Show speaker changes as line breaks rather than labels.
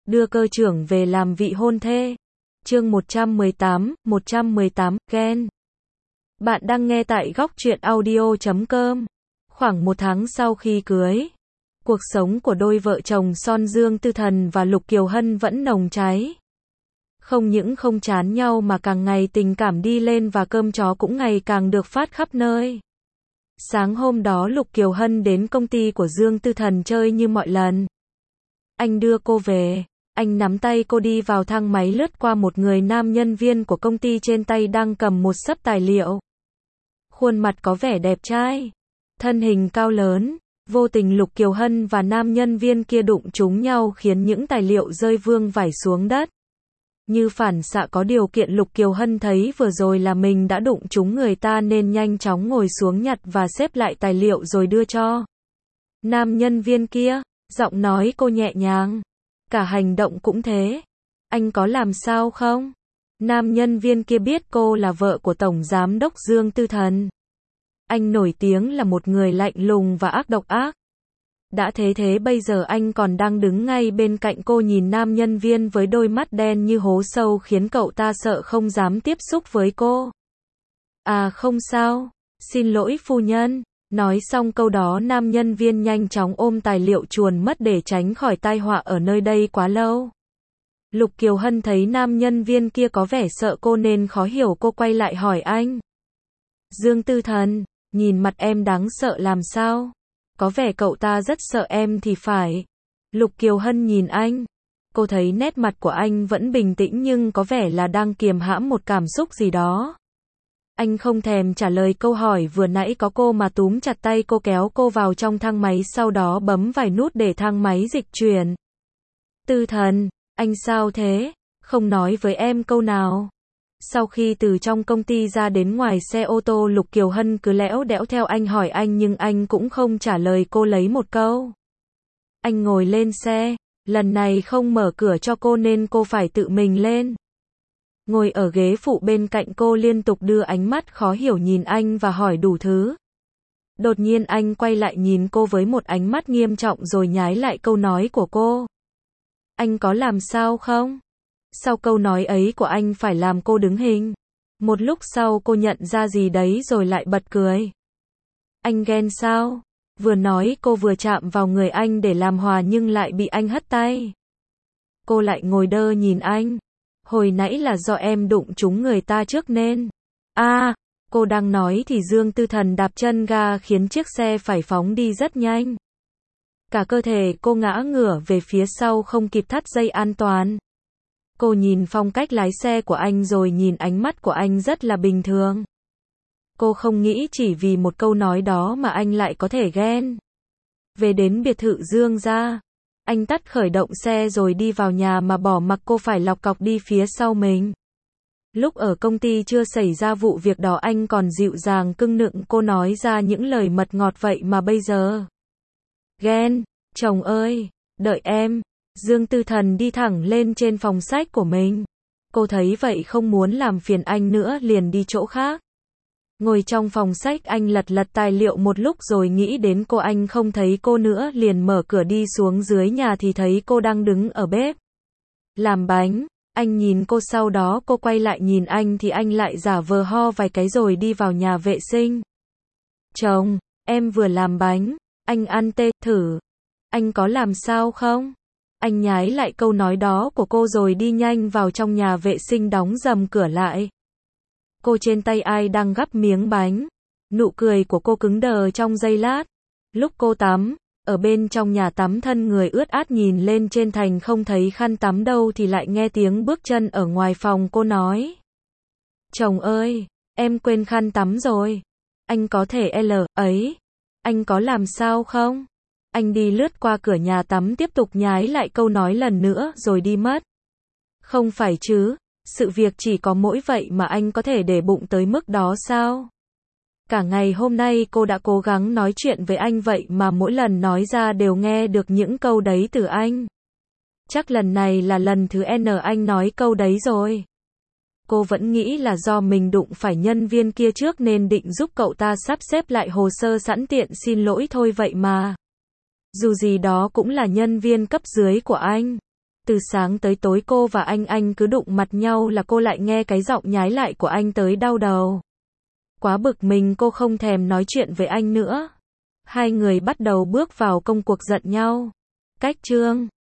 đưa cơ trưởng về làm vị hôn thê. Chương 118, ghen. Bạn đang nghe tại góc truyện audio.com. Khoảng 1 tháng sau khi cưới, cuộc sống của đôi vợ chồng son Dương Tư Thần và Lục Kiều Hân vẫn nồng cháy. Không những không chán nhau mà càng ngày tình cảm đi lên và cơm chó cũng ngày càng được phát khắp nơi. Sáng hôm đó Lục Kiều Hân đến công ty của Dương Tư Thần chơi như mọi lần. Anh đưa cô về, anh nắm tay cô đi vào thang máy lướt qua một người nam nhân viên của công ty trên tay đang cầm một xấp tài liệu. Khuôn mặt có vẻ đẹp trai, thân hình cao lớn, vô tình Lục Kiều Hân và nam nhân viên kia đụng trúng nhau khiến những tài liệu rơi vương vãi xuống đất. Như phản xạ có điều kiện Lục Kiều Hân thấy vừa rồi là mình đã đụng trúng người ta nên nhanh chóng ngồi xuống nhặt và xếp lại tài liệu rồi đưa cho nam nhân viên kia, giọng nói cô nhẹ nhàng, cả hành động cũng thế. Anh có làm sao không? Nam nhân viên kia biết cô là vợ của Tổng Giám đốc Dương Tư Thần. Anh nổi tiếng là một người lạnh lùng và độc ác. Đã thế bây giờ anh còn đang đứng ngay bên cạnh cô nhìn nam nhân viên với đôi mắt đen như hố sâu khiến cậu ta sợ không dám tiếp xúc với cô. À không sao, xin lỗi phu nhân. Nói xong câu đó nam nhân viên nhanh chóng ôm tài liệu chuồn mất để tránh khỏi tai họa ở nơi đây quá lâu. Lục Kiều Hân thấy nam nhân viên kia có vẻ sợ cô nên khó hiểu, cô quay lại hỏi anh. Dương Tư Thần, nhìn mặt em đáng sợ làm sao? Có vẻ cậu ta rất sợ em thì phải. Lục Kiều Hân nhìn anh. Cô thấy nét mặt của anh vẫn bình tĩnh nhưng có vẻ là đang kiềm hãm một cảm xúc gì đó. Anh không thèm trả lời câu hỏi vừa nãy có cô mà túm chặt tay cô kéo cô vào trong thang máy, sau đó bấm vài nút để thang máy dịch chuyển. Tư Thần, anh sao thế? Không nói với em câu nào. Sau khi từ trong công ty ra đến ngoài xe ô tô, Lục Kiều Hân cứ lẽo đẽo theo anh hỏi anh nhưng anh cũng không trả lời cô lấy một câu. Anh ngồi lên xe, lần này không mở cửa cho cô nên cô phải tự mình lên. Ngồi ở ghế phụ bên cạnh cô liên tục đưa ánh mắt khó hiểu nhìn anh và hỏi đủ thứ. Đột nhiên anh quay lại nhìn cô với một ánh mắt nghiêm trọng rồi nhái lại câu nói của cô. Anh có làm sao không? Sau câu nói ấy của anh phải làm cô đứng hình. Một lúc sau cô nhận ra gì đấy rồi lại bật cười. Anh ghen sao? Vừa nói cô vừa chạm vào người anh để làm hòa nhưng lại bị anh hất tay. Cô lại ngồi đơ nhìn anh. Hồi nãy là do em đụng trúng người ta trước nên. Cô đang nói thì Dương Tư Thần đạp chân ga khiến chiếc xe phải phóng đi rất nhanh. Cả cơ thể cô ngã ngửa về phía sau không kịp thắt dây an toàn. Cô nhìn phong cách lái xe của anh rồi nhìn ánh mắt của anh rất là bình thường. Cô không nghĩ chỉ vì một câu nói đó mà anh lại có thể ghen. Về đến biệt thự Dương gia, anh tắt khởi động xe rồi đi vào nhà mà bỏ mặc cô phải lọc cọc đi phía sau mình. Lúc ở công ty chưa xảy ra vụ việc đó anh còn dịu dàng cưng nựng cô nói ra những lời mật ngọt, vậy mà bây giờ ghen. Chồng ơi, đợi em. Dương Tư Thần đi thẳng lên trên phòng sách của mình. Cô thấy vậy không muốn làm phiền anh nữa liền đi chỗ khác. Ngồi trong phòng sách anh lật tài liệu một lúc rồi nghĩ đến cô, anh không thấy cô nữa liền mở cửa đi xuống dưới nhà thì thấy cô đang đứng ở bếp làm bánh. Anh nhìn cô, sau đó cô quay lại nhìn anh thì anh lại giả vờ ho vài cái rồi đi vào nhà vệ sinh. Chồng, em vừa làm bánh, anh ăn thử. Anh có làm sao không? Anh nhái lại câu nói đó của cô rồi đi nhanh vào trong nhà vệ sinh đóng rầm cửa lại. Cô trên tay ai đang gắp miếng bánh. Nụ cười của cô cứng đờ trong giây lát. Lúc cô tắm, ở bên trong nhà tắm thân người ướt át nhìn lên trên thành không thấy khăn tắm đâu thì lại nghe tiếng bước chân ở ngoài phòng. Cô nói. Chồng ơi, em quên khăn tắm rồi. Anh có thể ấy. Anh có làm sao không? Anh đi lướt qua cửa nhà tắm tiếp tục nhái lại câu nói lần nữa rồi đi mất. Không phải chứ, sự việc chỉ có mỗi vậy mà anh có thể để bụng tới mức đó sao? Cả ngày hôm nay cô đã cố gắng nói chuyện với anh vậy mà mỗi lần nói ra đều nghe được những câu đấy từ anh. Chắc lần này là lần thứ N anh nói câu đấy rồi. Cô vẫn nghĩ là do mình đụng phải nhân viên kia trước nên định giúp cậu ta sắp xếp lại hồ sơ sẵn tiện xin lỗi thôi vậy mà. Dù gì đó cũng là nhân viên cấp dưới của anh. Từ sáng tới tối cô và anh cứ đụng mặt nhau là cô lại nghe cái giọng nhái lại của anh tới đau đầu. Quá bực mình cô không thèm nói chuyện với anh nữa. Hai người bắt đầu bước vào công cuộc giận nhau. Cách chương